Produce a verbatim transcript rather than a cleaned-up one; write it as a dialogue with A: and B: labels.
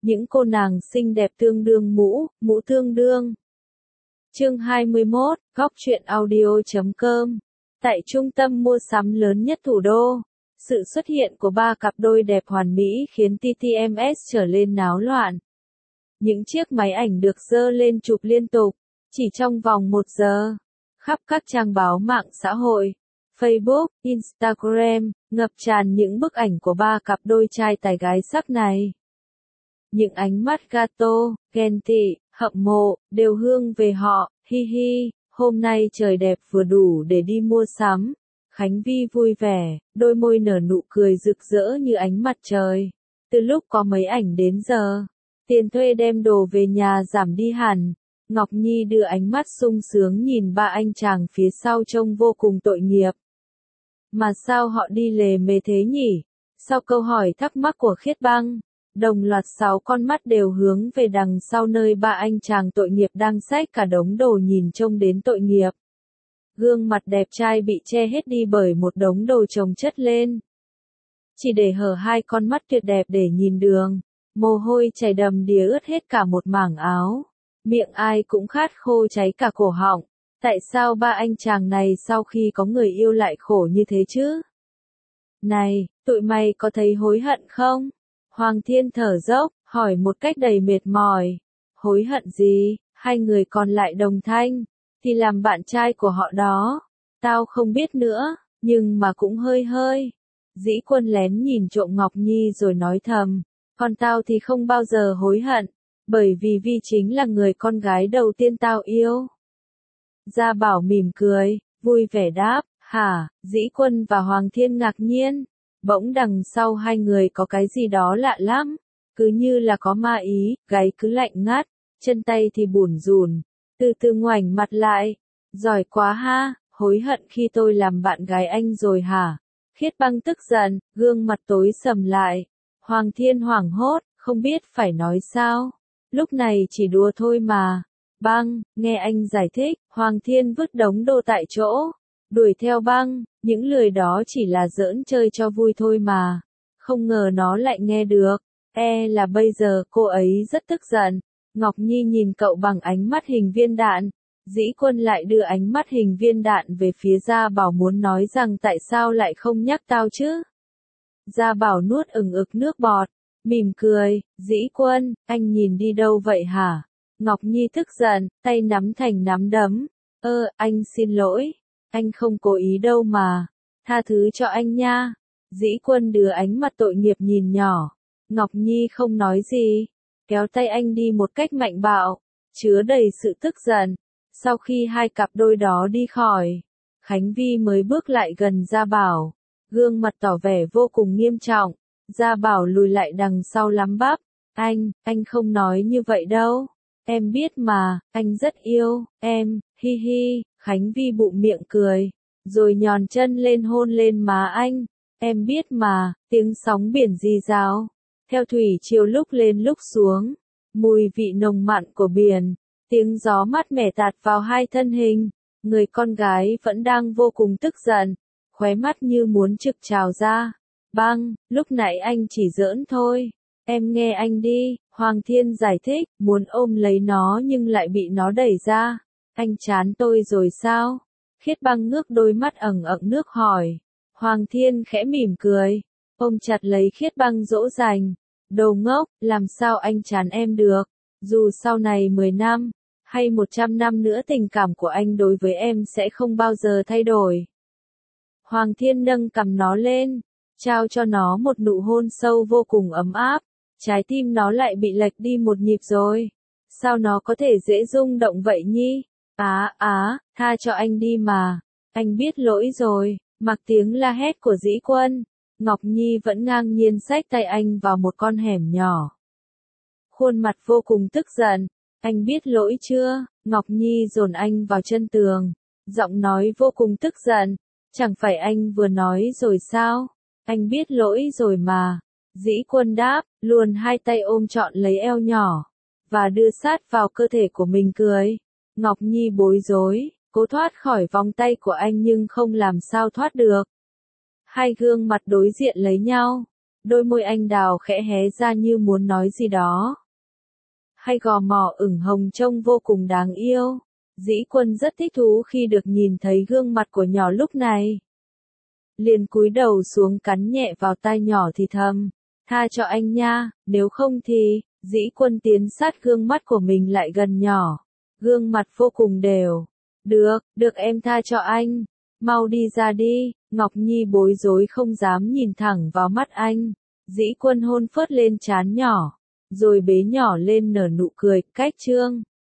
A: những cô nàng xinh đẹp tương đương mũ, mũ tương đương. Chương hai mươi mốt, góc truyện audio chấm com. Tại trung tâm mua sắm lớn nhất thủ đô, sự xuất hiện của ba cặp đôi đẹp hoàn mỹ khiến tê tê em ét trở lên náo loạn. Những chiếc máy ảnh được dơ lên chụp liên tục, chỉ trong vòng một giờ. Khắp các trang báo mạng xã hội, Facebook, Instagram, ngập tràn những bức ảnh của ba cặp đôi trai tài gái sắc này. Những ánh mắt gato, ghen tị, hâm mộ, đều hướng về họ, hi hi, hôm nay trời đẹp vừa đủ để đi mua sắm. Khánh Vy vui vẻ, đôi môi nở nụ cười rực rỡ như ánh mặt trời. Từ lúc có mấy ảnh đến giờ, tiền thuê đem đồ về nhà giảm đi hẳn. Ngọc Nhi đưa ánh mắt sung sướng nhìn ba anh chàng phía sau trông vô cùng tội nghiệp. Mà sao họ đi lề mề thế nhỉ? Sau câu hỏi thắc mắc của Khiết Băng, đồng loạt sáu con mắt đều hướng về đằng sau nơi ba anh chàng tội nghiệp đang xách cả đống đồ nhìn trông đến tội nghiệp. Gương mặt đẹp trai bị che hết đi bởi một đống đồ chồng chất lên. Chỉ để hở hai con mắt tuyệt đẹp để nhìn đường, mồ hôi chảy đầm đìa ướt hết cả một mảng áo. Miệng ai cũng khát khô cháy cả cổ họng. Tại sao ba anh chàng này sau khi có người yêu lại khổ như thế chứ? Này, tụi mày có thấy hối hận không? Hoàng Thiên thở dốc, hỏi một cách đầy mệt mỏi. Hối hận gì? Hai người còn lại đồng thanh, thì làm bạn trai của họ đó. Tao không biết nữa, nhưng mà cũng hơi hơi. Dĩ Quân lén nhìn trộm Ngọc Nhi rồi nói thầm, còn tao thì không bao giờ hối hận, bởi vì Vi chính là người con gái đầu tiên tao yêu. Gia Bảo mỉm cười, vui vẻ đáp, hả? Dĩ Quân và Hoàng Thiên ngạc nhiên. Bỗng đằng sau hai người có cái gì đó lạ lắm, cứ như là có ma ý, gáy cứ lạnh ngắt, chân tay thì bủn rủn, từ từ ngoảnh mặt lại. Giỏi quá ha, hối hận khi tôi làm bạn gái anh rồi hả? Khiết Băng tức giận, gương mặt tối sầm lại. Hoàng Thiên hoảng hốt, không biết phải nói sao. Lúc này chỉ đùa thôi mà. Băng, nghe anh giải thích. Hoàng Thiên vứt đống đồ tại chỗ, đuổi theo Băng. Những lời đó chỉ là giỡn chơi cho vui thôi mà. Không ngờ nó lại nghe được. E là bây giờ cô ấy rất tức giận. Ngọc Nhi nhìn cậu bằng ánh mắt hình viên đạn. Dĩ Quân lại đưa ánh mắt hình viên đạn về phía Gia Bảo muốn nói rằng tại sao lại không nhắc tao chứ. Gia Bảo nuốt ừng ực nước bọt, mỉm cười. Dĩ Quân, anh nhìn đi đâu vậy hả? Ngọc Nhi tức giận, tay nắm thành nắm đấm. Ơ, anh xin lỗi. Anh không cố ý đâu mà. Tha thứ cho anh nha. Dĩ Quân đưa ánh mặt tội nghiệp nhìn nhỏ. Ngọc Nhi không nói gì, kéo tay anh đi một cách mạnh bạo, chứa đầy sự tức giận. Sau khi hai cặp đôi đó đi khỏi, Khánh Vy mới bước lại gần Gia Bảo, gương mặt tỏ vẻ vô cùng nghiêm trọng. Gia Bảo lùi lại đằng sau lắm bắp. Anh, anh không nói như vậy đâu. Em biết mà, anh rất yêu em, hi hi. Khánh Vy bụng miệng cười, rồi nhòn chân lên hôn lên má anh. Em biết mà, tiếng sóng biển rì rào, theo thủy triều lúc lên lúc xuống, mùi vị nồng mặn của biển, tiếng gió mát mẻ tạt vào hai thân hình. Người con gái vẫn đang vô cùng tức giận, khóe mắt như muốn trực trào ra. Băng, lúc nãy anh chỉ giỡn thôi. Em nghe anh đi, Hoàng Thiên giải thích, muốn ôm lấy nó nhưng lại bị nó đẩy ra. Anh chán tôi rồi sao? Khiết Băng ngước đôi mắt ẩn ẩn nước hỏi. Hoàng Thiên khẽ mỉm cười, ôm chặt lấy Khiết Băng dỗ dành. Đồ ngốc, làm sao anh chán em được? Dù sau này mười năm, hay một trăm năm nữa tình cảm của anh đối với em sẽ không bao giờ thay đổi. Hoàng Thiên nâng cằm nó lên, trao cho nó một nụ hôn sâu vô cùng ấm áp. Trái tim nó lại bị lệch đi một nhịp rồi. Sao nó có thể dễ rung động vậy nhỉ? Á, á, tha cho anh đi mà. Anh biết lỗi rồi. Mặc tiếng la hét của Dĩ Quân, Ngọc Nhi vẫn ngang nhiên xách tay anh vào một con hẻm nhỏ. Khuôn mặt vô cùng tức giận. Anh biết lỗi chưa? Ngọc Nhi dồn anh vào chân tường, giọng nói vô cùng tức giận. Chẳng phải anh vừa nói rồi sao? Anh biết lỗi rồi mà. Dĩ Quân đáp, luồn hai tay ôm trọn lấy eo nhỏ, và đưa sát vào cơ thể của mình cười. Ngọc Nhi bối rối, cố thoát khỏi vòng tay của anh nhưng không làm sao thoát được. Hai gương mặt đối diện lấy nhau. Đôi môi anh đào khẽ hé ra như muốn nói gì đó. Hay gò mỏ ửng hồng trông vô cùng đáng yêu. Dĩ Quân rất thích thú khi được nhìn thấy gương mặt của nhỏ lúc này. Liền cúi đầu xuống cắn nhẹ vào tai nhỏ thì thầm. Tha cho anh nha, nếu không thì, Dĩ Quân tiến sát gương mắt của mình lại gần nhỏ. Gương mặt vô cùng đều. Được, được em tha cho anh. Mau đi ra đi, Ngọc Nhi bối rối không dám nhìn thẳng vào mắt anh. Dĩ Quân hôn phớt lên trán nhỏ, rồi bế nhỏ lên nở nụ cười, cách trương.